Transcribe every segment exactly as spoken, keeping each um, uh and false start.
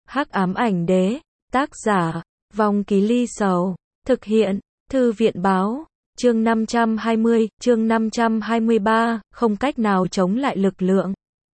Hắc ám ảnh đế, tác giả, Vong Ký Ly Sầu, thực hiện, Thư viện báo, chương năm trăm hai mươi, chương năm trăm hai mươi ba, không cách nào chống lại lực lượng.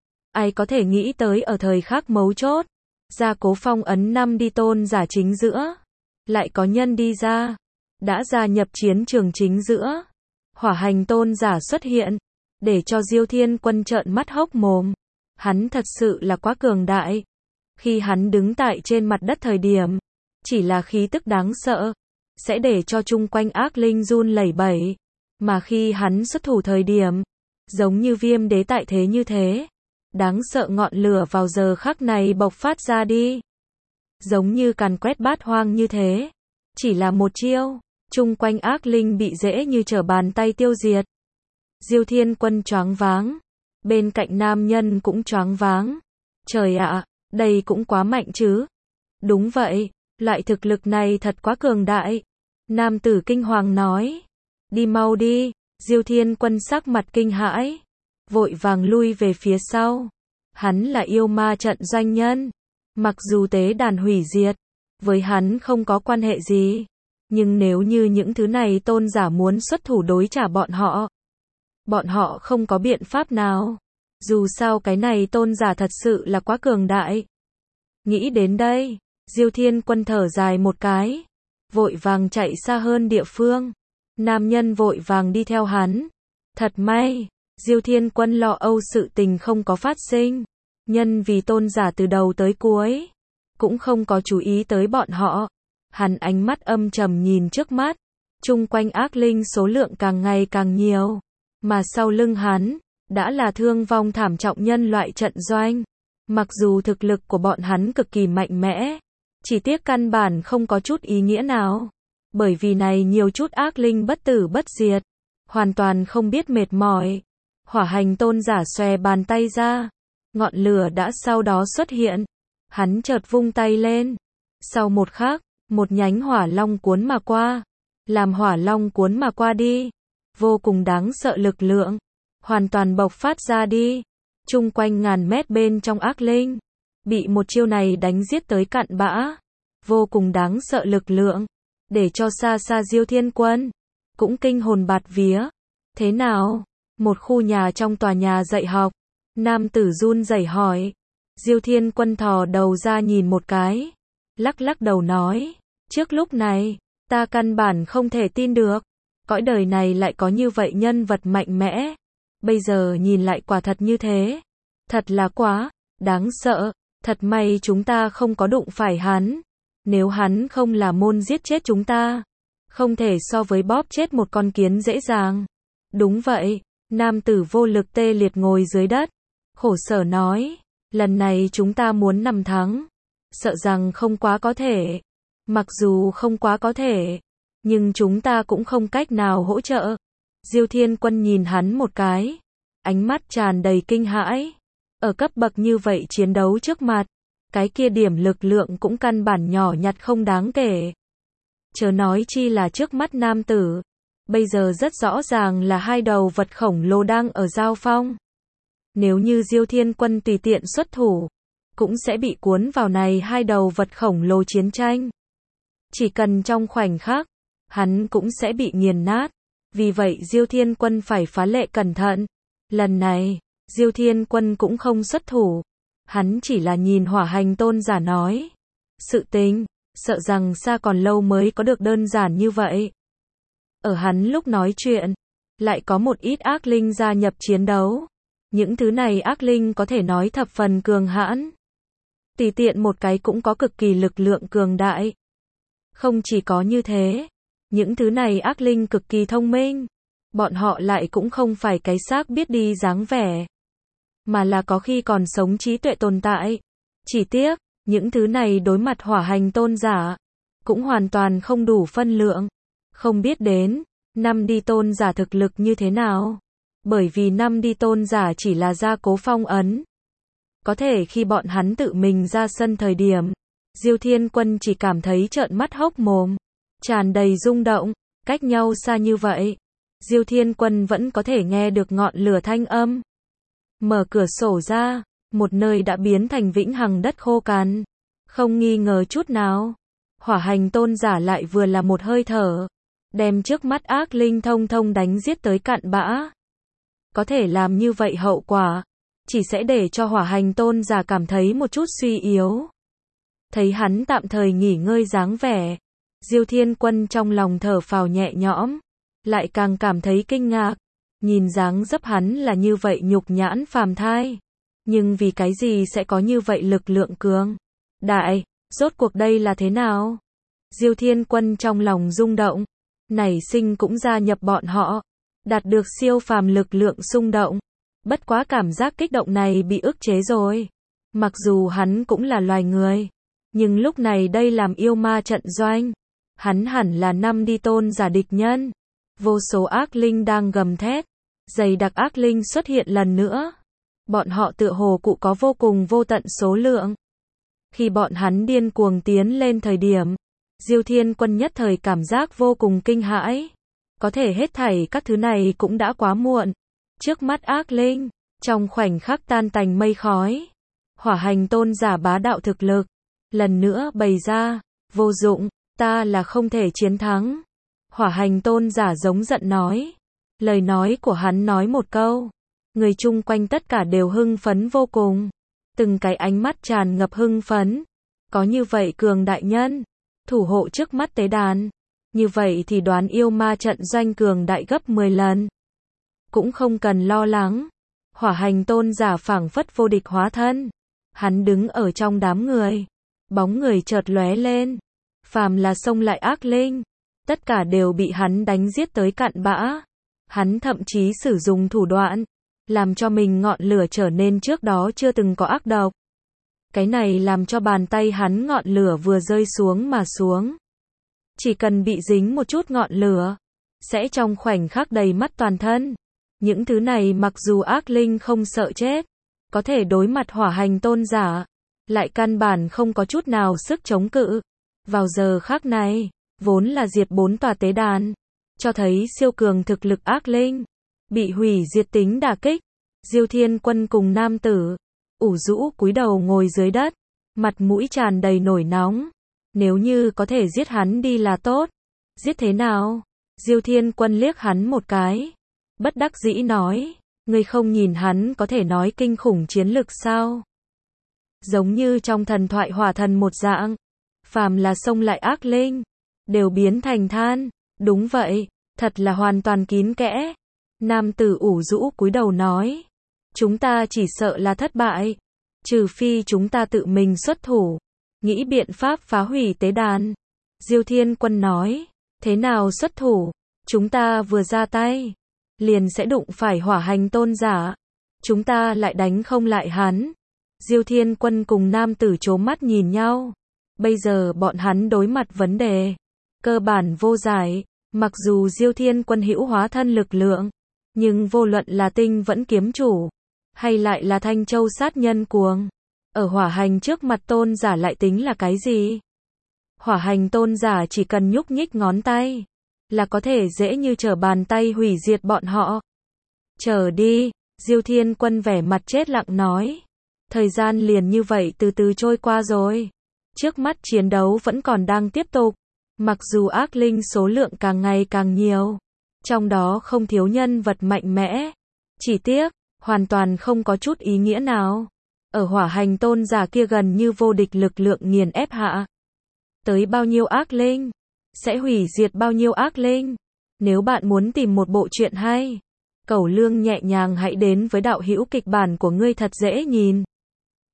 Ai có thể nghĩ tới ở thời khắc mấu chốt, Gia Cố phong ấn năm đi tôn giả chính giữa, lại có nhân đi ra, đã gia nhập chiến trường chính giữa. Hỏa hành tôn giả xuất hiện, để cho Diêu Thiên Quân trợn mắt hốc mồm. Hắn thật sự là quá cường đại. Khi hắn đứng tại trên mặt đất thời điểm, chỉ là khí tức đáng sợ, sẽ để cho chung quanh ác linh run lẩy bẩy. Mà khi hắn xuất thủ thời điểm, giống như viêm đế tại thế như thế, đáng sợ ngọn lửa vào giờ khắc này bộc phát ra đi. Giống như càn quét bát hoang như thế. Chỉ là một chiêu, chung quanh ác linh bị dễ như trở bàn tay tiêu diệt. Diêu Thiên Quân choáng váng, bên cạnh nam nhân cũng choáng váng. Trời ạ, đây cũng quá mạnh chứ. Đúng vậy, loại thực lực này thật quá cường đại. Nam tử kinh hoàng nói. Đi mau đi. Diêu Thiên Quân sắc mặt kinh hãi, vội vàng lui về phía sau. Hắn là yêu ma trận doanh nhân. Mặc dù tế đàn hủy diệt, với hắn không có quan hệ gì. Nhưng nếu như những thứ này tôn giả muốn xuất thủ đối trả bọn họ, bọn họ không có biện pháp nào. Dù sao cái này tôn giả thật sự là quá cường đại. Nghĩ đến đây, Diêu Thiên Quân thở dài một cái, vội vàng chạy xa hơn địa phương. Nam nhân vội vàng đi theo hắn. Thật may, Diêu Thiên Quân lo âu sự tình không có phát sinh. Nhân vì tôn giả từ đầu tới cuối, cũng không có chú ý tới bọn họ. Hắn ánh mắt âm trầm nhìn trước mắt, chung quanh ác linh số lượng càng ngày càng nhiều, mà sau lưng hắn, đã là thương vong thảm trọng nhân loại trận doanh. Mặc dù thực lực của bọn hắn cực kỳ mạnh mẽ, chỉ tiếc căn bản không có chút ý nghĩa nào. Bởi vì này nhiều chút ác linh bất tử bất diệt, hoàn toàn không biết mệt mỏi. Hỏa hành tôn giả xòe bàn tay ra, ngọn lửa đã sau đó xuất hiện. Hắn chợt vung tay lên, sau một khắc, một nhánh hỏa long cuốn mà qua, làm hỏa long cuốn mà qua đi, vô cùng đáng sợ lực lượng, hoàn toàn bộc phát ra đi. Chung quanh ngàn mét bên trong ác linh, bị một chiêu này đánh giết tới cặn bã, vô cùng đáng sợ lực lượng, để cho xa xa Diêu Thiên Quân, cũng kinh hồn bạt vía. Thế nào? Một khu nhà trong tòa nhà dạy học, nam tử run rẩy hỏi. Diêu Thiên Quân thò đầu ra nhìn một cái, lắc lắc đầu nói, trước lúc này, ta căn bản không thể tin được, cõi đời này lại có như vậy nhân vật mạnh mẽ. Bây giờ nhìn lại quả thật như thế, thật là quá đáng sợ. Thật may chúng ta không có đụng phải hắn, nếu hắn không là môn giết chết chúng ta, không thể so với bóp chết một con kiến dễ dàng. Đúng vậy, nam tử vô lực tê liệt ngồi dưới đất, khổ sở nói, lần này chúng ta muốn nằm thắng, sợ rằng không quá có thể. Mặc dù không quá có thể, nhưng chúng ta cũng không cách nào hỗ trợ. Diêu Thiên Quân nhìn hắn một cái, ánh mắt tràn đầy kinh hãi. Ở cấp bậc như vậy chiến đấu trước mặt, cái kia điểm lực lượng cũng căn bản nhỏ nhặt không đáng kể. Chớ nói chi là trước mắt nam tử, bây giờ rất rõ ràng là hai đầu vật khổng lồ đang ở giao phong. Nếu như Diêu Thiên Quân tùy tiện xuất thủ, cũng sẽ bị cuốn vào này hai đầu vật khổng lồ chiến tranh. Chỉ cần trong khoảnh khắc, hắn cũng sẽ bị nghiền nát. Vì vậy Diêu Thiên Quân phải phá lệ cẩn thận. Lần này, Diêu Thiên Quân cũng không xuất thủ. Hắn chỉ là nhìn hỏa hành tôn giả nói. Sự tình, sợ rằng xa còn lâu mới có được đơn giản như vậy. Ở hắn lúc nói chuyện, lại có một ít ác linh gia nhập chiến đấu. Những thứ này ác linh có thể nói thập phần cường hãn. Tùy tiện một cái cũng có cực kỳ lực lượng cường đại. Không chỉ có như thế, những thứ này ác linh cực kỳ thông minh. Bọn họ lại cũng không phải cái xác biết đi dáng vẻ, mà là có khi còn sống trí tuệ tồn tại. Chỉ tiếc, những thứ này đối mặt hỏa hành tôn giả, cũng hoàn toàn không đủ phân lượng. Không biết đến, năm đi tôn giả thực lực như thế nào. Bởi vì năm đi tôn giả chỉ là gia cố phong ấn. Có thể khi bọn hắn tự mình ra sân thời điểm, Diêu Thiên Quân chỉ cảm thấy trợn mắt hốc mồm, tràn đầy rung động. Cách nhau xa như vậy, Diêu Thiên Quân vẫn có thể nghe được ngọn lửa thanh âm. Mở cửa sổ ra, một nơi đã biến thành vĩnh hằng đất khô cằn, Không nghi ngờ chút nào. Hỏa hành tôn giả lại vừa là một hơi thở, đem trước mắt ác linh thông thông đánh giết tới cạn bã. Có thể làm như vậy hậu quả, chỉ sẽ để cho hỏa hành tôn giả cảm thấy một chút suy yếu. Thấy hắn tạm thời nghỉ ngơi dáng vẻ, Diêu Thiên Quân trong lòng thở phào nhẹ nhõm, lại càng cảm thấy kinh ngạc, nhìn dáng dấp hắn là như vậy nhục nhãn phàm thai, nhưng vì cái gì sẽ có như vậy lực lượng cường đại, rốt cuộc đây là thế nào? Diêu Thiên Quân trong lòng rung động, nảy sinh cũng gia nhập bọn họ, đạt được siêu phàm lực lượng xung động. Bất quá cảm giác kích động này bị ức chế rồi. Mặc dù hắn cũng là loài người, nhưng lúc này đây làm yêu ma trận doanh, hắn hẳn là năm đi tôn giả địch nhân. Vô số ác linh đang gầm thét, dày đặc ác linh xuất hiện lần nữa. Bọn họ tựa hồ cụ có vô cùng vô tận số lượng. Khi bọn hắn điên cuồng tiến lên thời điểm, Diêu Thiên Quân nhất thời cảm giác vô cùng kinh hãi. Có thể hết thảy các thứ này cũng đã quá muộn. Trước mắt ác linh, trong khoảnh khắc tan tành mây khói. Hỏa hành tôn giả bá đạo thực lực, lần nữa bày ra, vô dụng, ta là không thể chiến thắng. Hỏa hành tôn giả giống giận nói. Lời nói của hắn nói một câu, người chung quanh tất cả đều hưng phấn vô cùng. Từng cái ánh mắt tràn ngập hưng phấn. Có như vậy cường đại nhân, thủ hộ trước mắt tế đàn. Như vậy thì đoán yêu ma trận doanh cường đại gấp mười lần. Cũng không cần lo lắng. Hỏa hành tôn giả phảng phất vô địch hóa thân. Hắn đứng ở trong đám người. Bóng người chợt lóe lên. Phàm là xông lại ác linh, tất cả đều bị hắn đánh giết tới cạn bã. Hắn thậm chí sử dụng thủ đoạn, làm cho mình ngọn lửa trở nên trước đó chưa từng có ác độc. Cái này làm cho bàn tay hắn ngọn lửa vừa rơi xuống mà xuống. Chỉ cần bị dính một chút ngọn lửa, sẽ trong khoảnh khắc đầy mắt toàn thân. Những thứ này mặc dù ác linh không sợ chết, có thể đối mặt hỏa hành tôn giả, lại căn bản không có chút nào sức chống cự. Vào giờ khắc này, vốn là diệt bốn tòa tế đàn, cho thấy siêu cường thực lực ác linh, bị hủy diệt tính đả kích. Diêu Thiên Quân cùng nam tử, ủ rũ cúi đầu ngồi dưới đất, mặt mũi tràn đầy nổi nóng. Nếu như có thể giết hắn đi là tốt. Giết thế nào? Diêu Thiên Quân liếc hắn một cái, bất đắc dĩ nói, ngươi không nhìn hắn có thể nói kinh khủng chiến lực sao? Giống như trong thần thoại hỏa thần một dạng, phàm là xông lại ác linh, đều biến thành than. Đúng vậy, thật là hoàn toàn kín kẽ. Nam tử ủ rũ cúi đầu nói, chúng ta chỉ sợ là thất bại, trừ phi chúng ta tự mình xuất thủ, nghĩ biện pháp phá hủy tế đàn. Diêu Thiên Quân nói, thế nào xuất thủ? Chúng ta vừa ra tay, liền sẽ đụng phải hỏa hành tôn giả. Chúng ta lại đánh không lại hắn. Diêu Thiên Quân cùng nam tử trố mắt nhìn nhau. Bây giờ bọn hắn đối mặt vấn đề cơ bản vô giải. Mặc dù Diêu Thiên Quân hữu hóa thân lực lượng, nhưng vô luận là tinh vẫn kiếm chủ, hay lại là Thanh Châu sát nhân cuồng, ở hỏa hành trước mặt tôn giả lại tính là cái gì? Hỏa hành tôn giả chỉ cần nhúc nhích ngón tay, là có thể dễ như trở bàn tay hủy diệt bọn họ. Chờ đi, Diêu Thiên Quân vẻ mặt chết lặng nói. Thời gian liền như vậy từ từ trôi qua rồi. Trước mắt chiến đấu vẫn còn đang tiếp tục. Mặc dù ác linh số lượng càng ngày càng nhiều, trong đó không thiếu nhân vật mạnh mẽ. Chỉ tiếc, hoàn toàn không có chút ý nghĩa nào. Ở hỏa hành tôn giả kia gần như vô địch lực lượng nghiền ép hạ. Tới bao nhiêu ác linh, sẽ hủy diệt bao nhiêu ác linh. Nếu bạn muốn tìm một bộ truyện hay, Cẩu Lương nhẹ nhàng hãy đến với đạo hữu kịch bản của ngươi thật dễ nhìn.